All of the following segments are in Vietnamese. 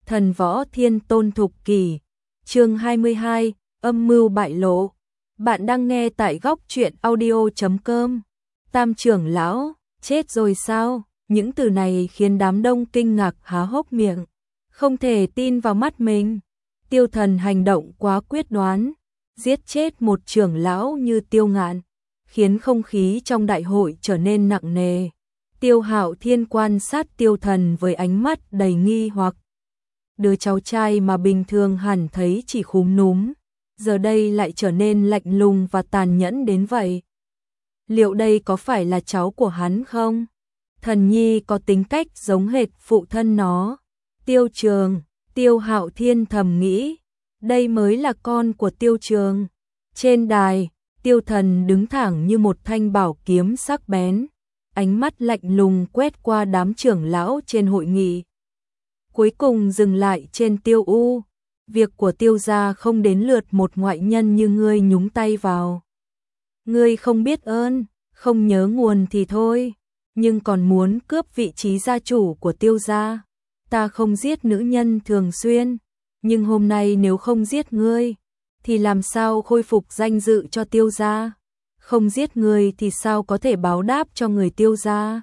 Thần võ thiên tôn thục kỷ, chương 22, âm mưu bại lộ. Bạn đang nghe tại góc truyện audio.com. Tam trưởng lão, chết rồi sao? Những từ này khiến đám đông kinh ngạc há hốc miệng, không thể tin vào mắt mình. Tiêu Thần hành động quá quyết đoán, giết chết một trưởng lão như Tiêu Ngạn, khiến không khí trong đại hội trở nên nặng nề. Tiêu Hạo Thiên quan sát Tiêu Thần với ánh mắt đầy nghi hoặc. Đứa cháu trai mà bình thường hẳn thấy chỉ khúm núm, giờ đây lại trở nên lạnh lùng và tàn nhẫn đến vậy. Liệu đây có phải là cháu của hắn không? Thần nhi có tính cách giống hệt phụ thân nó. Tiêu Trường, Tiêu Hạo Thiên thầm nghĩ, đây mới là con của Tiêu Trường. Trên đài, Tiêu Thần đứng thẳng như một thanh bảo kiếm sắc bén, ánh mắt lạnh lùng quét qua đám trưởng lão trên hội nghị. Cuối cùng dừng lại trên Tiêu U. Việc của Tiêu gia không đến lượt một ngoại nhân như ngươi nhúng tay vào. Ngươi không biết ơn, không nhớ nguồn thì thôi, nhưng còn muốn cướp vị trí gia chủ của Tiêu gia. Ta không giết nữ nhân thường xuyên, nhưng hôm nay nếu không giết ngươi, thì làm sao khôi phục danh dự cho Tiêu gia? Không giết ngươi thì sao có thể báo đáp cho người Tiêu gia?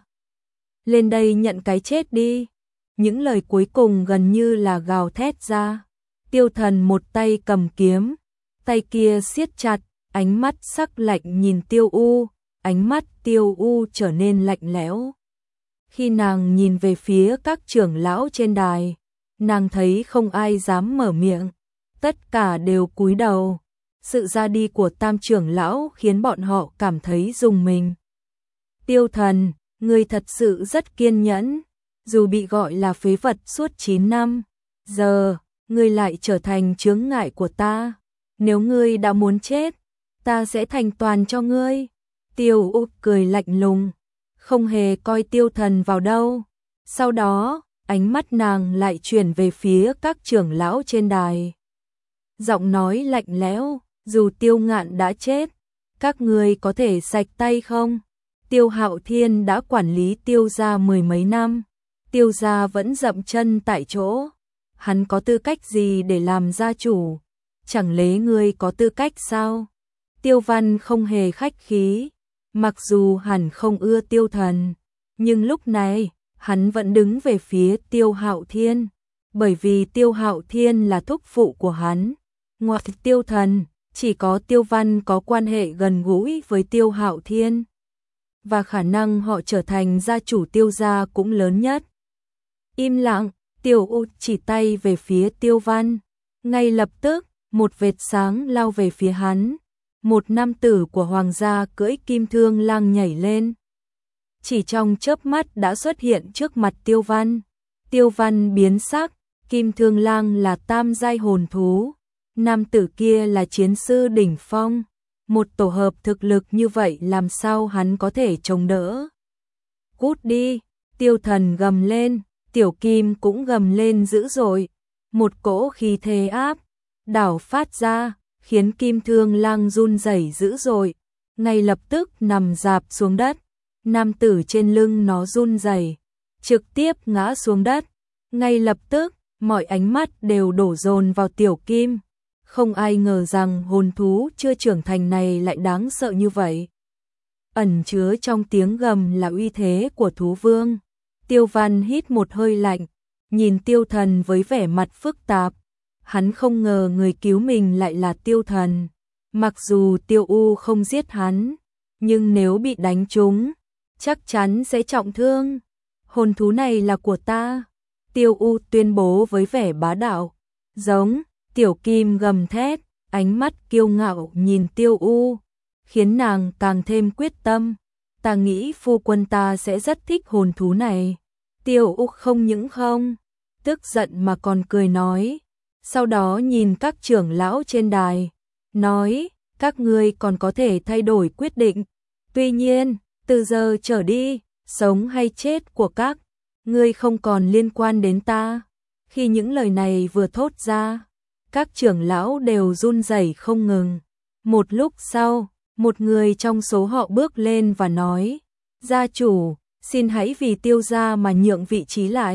Lên đây nhận cái chết đi. Những lời cuối cùng gần như là gào thét ra. Tiêu Thần một tay cầm kiếm, tay kia siết chặt, ánh mắt sắc lạnh nhìn Tiêu U, ánh mắt Tiêu U trở nên lạnh lẽo. Khi nàng nhìn về phía các trưởng lão trên đài, nàng thấy không ai dám mở miệng, tất cả đều cúi đầu. Sự ra đi của Tam trưởng lão khiến bọn họ cảm thấy rùng mình. Tiêu Thần, ngươi thật sự rất kiên nhẫn, dù bị gọi là phế vật suốt 9 năm, giờ ngươi lại trở thành chướng ngại của ta. Nếu ngươi đã muốn chết, ta sẽ thành toàn cho ngươi. Tiêu U cười lạnh lùng, không hề coi Tiêu Thần vào đâu. Sau đó, ánh mắt nàng lại chuyển về phía các trưởng lão trên đài. Giọng nói lạnh lẽo, dù Tiêu Ngạn đã chết, các ngươi có thể sạch tay không? Tiêu Hạo Thiên đã quản lý Tiêu gia 10 mấy năm, Tiêu gia vẫn dậm chân tại chỗ. Hắn có tư cách gì để làm gia chủ? Chẳng lẽ ngươi có tư cách sao? Tiêu Văn không hề khách khí, mặc dù hẳn không ưa Tiêu Thần, nhưng lúc này, hắn vẫn đứng về phía Tiêu Hạo Thiên, bởi vì Tiêu Hạo Thiên là thúc phụ của hắn. Ngoài Tiêu Thần, chỉ có Tiêu Văn có quan hệ gần gũi với Tiêu Hạo Thiên, và khả năng họ trở thành gia chủ Tiêu gia cũng lớn nhất. Im lặng, Tiêu U chỉ tay về phía Tiêu Văn. Ngay lập tức, một vệt sáng lao về phía hắn. Một nam tử của hoàng gia cưỡi kim thương lang nhảy lên. Chỉ trong chớp mắt đã xuất hiện trước mặt Tiêu Văn. Tiêu Văn biến sắc, kim thương lang là tam giai hồn thú. Nam tử kia là chiến sư đỉnh phong. Một tổ hợp thực lực như vậy làm sao hắn có thể chống đỡ? Cút đi, Tiêu Thần gầm lên. Tiểu Kim cũng gầm lên dữ dội, một cỗ khí thế áp đảo phát ra, khiến Kim Thương Lang run rẩy dữ dội, ngay lập tức nằm rạp xuống đất. Nam tử trên lưng nó run rẩy, trực tiếp ngã xuống đất. Ngay lập tức, mọi ánh mắt đều đổ dồn vào Tiểu Kim. Không ai ngờ rằng hồn thú chưa trưởng thành này lại đáng sợ như vậy. Ẩn chứa trong tiếng gầm là uy thế của thú vương. Tiêu Văn hít một hơi lạnh, nhìn Tiêu Thần với vẻ mặt phức tạp. Hắn không ngờ người cứu mình lại là Tiêu Thần. Mặc dù Tiêu U không giết hắn, nhưng nếu bị đánh trúng, chắc chắn sẽ trọng thương. Hồn thú này là của ta, Tiêu U tuyên bố với vẻ bá đạo. Giống, Tiểu Kim gầm thét, ánh mắt kiêu ngạo nhìn Tiêu U, khiến nàng càng thêm quyết tâm. Ta nghĩ phu quân ta sẽ rất thích hồn thú này. Tiêu U không những không tức giận mà còn cười nói. Sau đó nhìn các trưởng lão trên đài, nói, các ngươi còn có thể thay đổi quyết định. Tuy nhiên, từ giờ trở đi, sống hay chết của các ngươi không còn liên quan đến ta. Khi những lời này vừa thốt ra, các trưởng lão đều run rẩy không ngừng. Một lúc sau, một người trong số họ bước lên và nói, gia chủ, xin hãy vì Tiêu gia mà nhượng vị trí lại.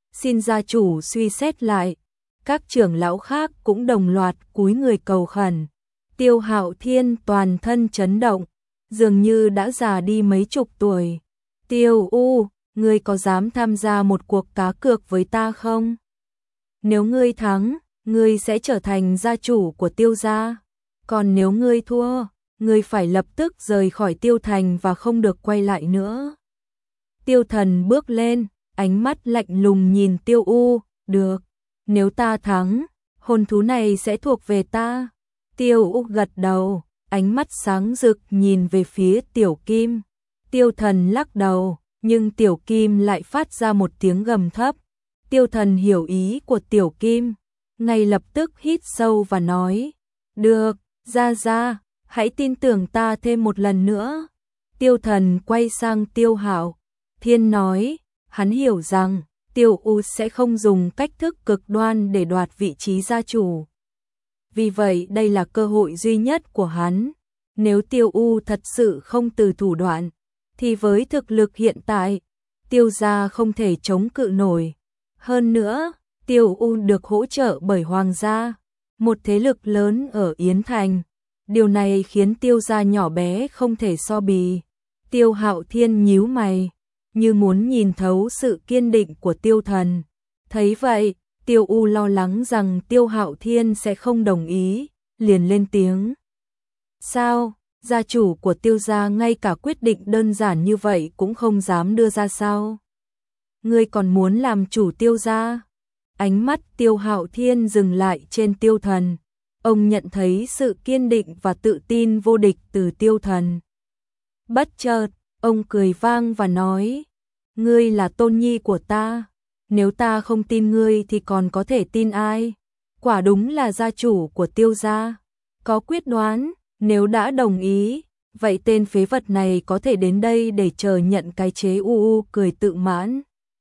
xin gia chủ suy xét lại. Các trưởng lão khác cũng đồng loạt cúi người cầu khẩn. Tiêu Hạo Thiên toàn thân chấn động, dường như đã già đi mấy chục tuổi. Tiêu U, ngươi có dám tham gia một cuộc cá cược với ta không? Nếu ngươi thắng, ngươi sẽ trở thành gia chủ của Tiêu gia. Còn nếu ngươi thua, ngươi phải lập tức rời khỏi Tiêu thành và không được quay lại nữa. Tiêu Thần bước lên, ánh mắt lạnh lùng nhìn Tiêu U, được, nếu ta thắng, hồn thú này sẽ thuộc về ta. Tiêu U gật đầu, ánh mắt sáng rực nhìn về phía Tiểu Kim. Tiêu Thần lắc đầu, nhưng Tiểu Kim lại phát ra một tiếng gầm thấp. Tiêu Thần hiểu ý của Tiểu Kim, ngay lập tức hít sâu và nói, được, ra, hãy tin tưởng ta thêm một lần nữa. Tiêu Thần quay sang Tiêu Hạo Thiên nói, hắn hiểu rằng Tiêu U sẽ không dùng cách thức cực đoan để đoạt vị trí gia chủ. Vì vậy đây là cơ hội duy nhất của hắn. Nếu Tiêu U thật sự không từ thủ đoạn, thì với thực lực hiện tại, Tiêu gia không thể chống cự nổi. Hơn nữa, Tiêu U được hỗ trợ bởi Hoàng gia, một thế lực lớn ở Yến Thành. Điều này khiến Tiêu gia nhỏ bé không thể so bì. Tiêu Hạo Thiên nhíu mày, như muốn nhìn thấu sự kiên định của Tiêu Thần. Thấy vậy, Tiêu U lo lắng rằng Tiêu Hạo Thiên sẽ không đồng ý, liền lên tiếng. Sao, gia chủ của Tiêu gia ngay cả quyết định đơn giản như vậy cũng không dám đưa ra sao? Ngươi còn muốn làm chủ Tiêu gia? Ánh mắt Tiêu Hạo Thiên dừng lại trên Tiêu Thần. Ông nhận thấy sự kiên định và tự tin vô địch từ Tiêu Thần. Bất chợt, ông cười vang và nói, ngươi là tôn nhi của ta, nếu ta không tin ngươi thì còn có thể tin ai? Quả đúng là gia chủ của Tiêu gia, có quyết đoán, nếu đã đồng ý, vậy tên phế vật này có thể đến đây để chờ nhận cái chế. U cười tự mãn.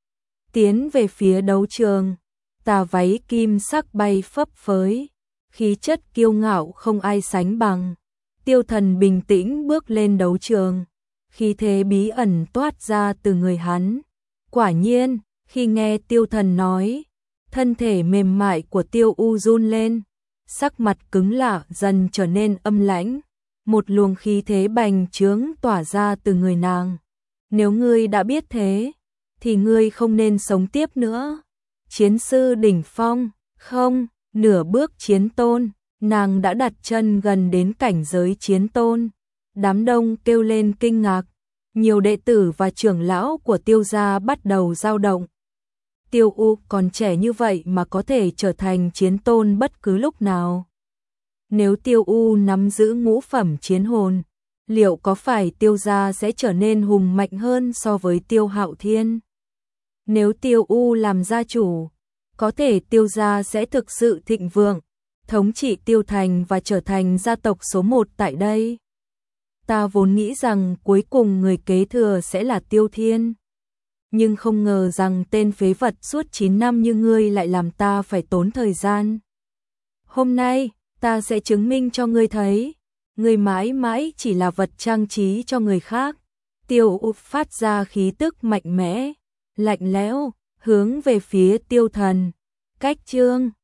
Tiến về phía đấu trường, tà váy kim sắc bay phấp phới, khí chất kiêu ngạo không ai sánh bằng. Tiêu Thần bình tĩnh bước lên đấu trường, khí thế bí ẩn toát ra từ người hắn. Quả nhiên, khi nghe Tiêu Thần nói, thân thể mềm mại của Tiêu U run lên, sắc mặt cứng lạ dần trở nên âm lãnh, một luồng khí thế bành trướng tỏa ra từ người nàng. Nếu ngươi đã biết thế, thì ngươi không nên sống tiếp nữa. Chiến sư đỉnh phong, không, nửa bước chiến tôn, nàng đã đặt chân gần đến cảnh giới chiến tôn. Đám đông kêu lên kinh ngạc, nhiều đệ tử và trưởng lão của Tiêu gia bắt đầu dao động. Tiêu U còn trẻ như vậy mà có thể trở thành chiến tôn bất cứ lúc nào. Nếu Tiêu U nắm giữ ngũ phẩm chiến hồn, liệu có phải Tiêu gia sẽ trở nên hùng mạnh hơn so với Tiêu Hạo Thiên? Nếu Tiêu U làm gia chủ, có thể Tiêu gia sẽ thực sự thịnh vượng, thống trị Tiêu thành và trở thành gia tộc số 1 tại đây. Ta vốn nghĩ rằng cuối cùng người kế thừa sẽ là Tiêu Thiên, nhưng không ngờ rằng tên phế vật suốt 9 năm như ngươi lại làm ta phải tốn thời gian. Hôm nay, ta sẽ chứng minh cho ngươi thấy, ngươi mãi mãi chỉ là vật trang trí cho người khác. Tiêu U phát ra khí tức mạnh mẽ, lạnh lẽo, hướng về phía Tiêu Thần. Cách chương